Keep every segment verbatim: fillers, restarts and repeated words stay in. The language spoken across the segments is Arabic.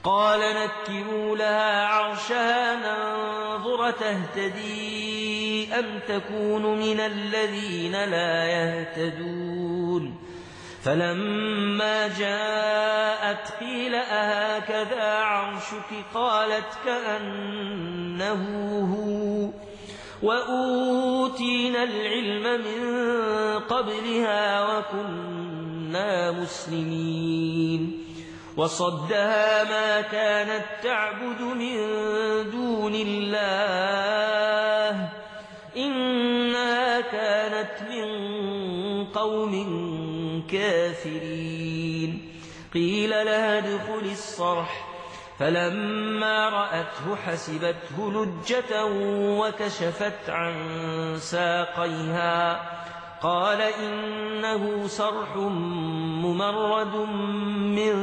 قال نكروا لها عرشها ننظر تهتدي أم تكون من الذين لا يهتدون فلما جاءت قيل أهكذا عرشك قالت كأنه هو وأوتينا العلم من قبلها وكنا مسلمين وصدها ما كانت تعبد من دون الله إنها كانت من قوم كافرين قيل لها ادخل الصرح فلما رأته حسبته لجة وكشفت عن ساقيها قال إنه صرح ممرد من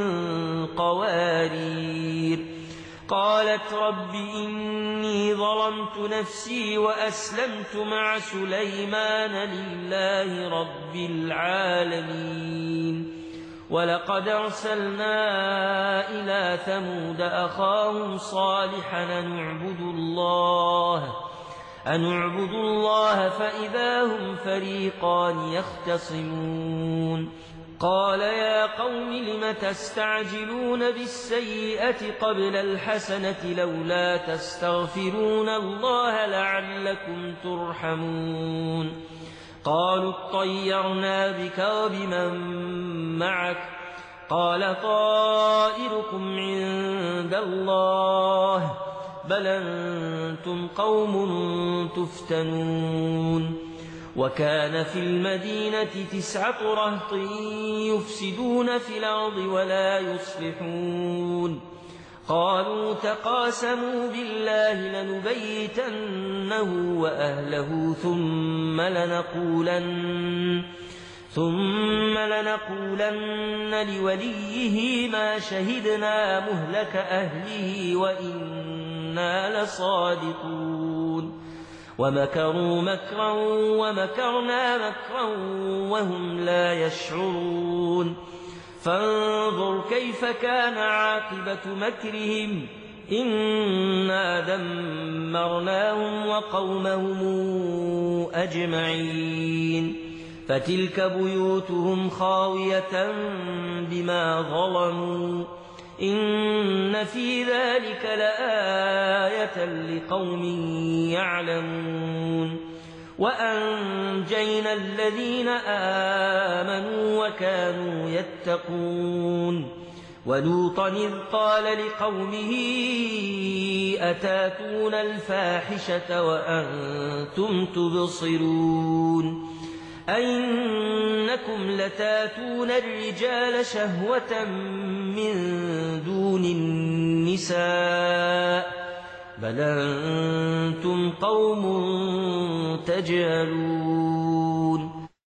قوارير قالت رب إني ظلمت نفسي وأسلمت مع سليمان لله رب العالمين ولقد أرسلنا إلى ثمود أخاهم صالحا أن اعبدوا الله أن اعبدوا الله فإذا هم فريقان يختصمون قال يا قوم لم تستعجلون بالسيئة قبل الحسنة لولا تستغفرون الله لعلكم ترحمون قالوا اطيرنا بك وبمن معك قال طائركم عند الله بل أنتم قوم تفتنون وكان في المدينة تسعة رهط يفسدون في الأرض ولا يصلحون قالوا تقاسموا بالله لنبيتنه وأهله ثم لنقولن ثم لنقولن لوليه ما شهدنا مهلك أهله وإنا لصادقون ومكروا مكرا ومكرنا مكرا وهم لا يشعرون فانظر كيف كان عاقبة مكرهم إنا دمرناهم وقومهم أجمعين فتلك بيوتهم خاوية بما ظلموا إن في ذلك لآية لقوم يعلمون وأنجينا الذين آمنوا وكانوا يتقون ولوطا إذ قال لقومه أتاتون الفاحشة وأنتم تبصرون أئنكم لتاتون الرجال شهوة من دون النساء بل أنتم قوم تجهلون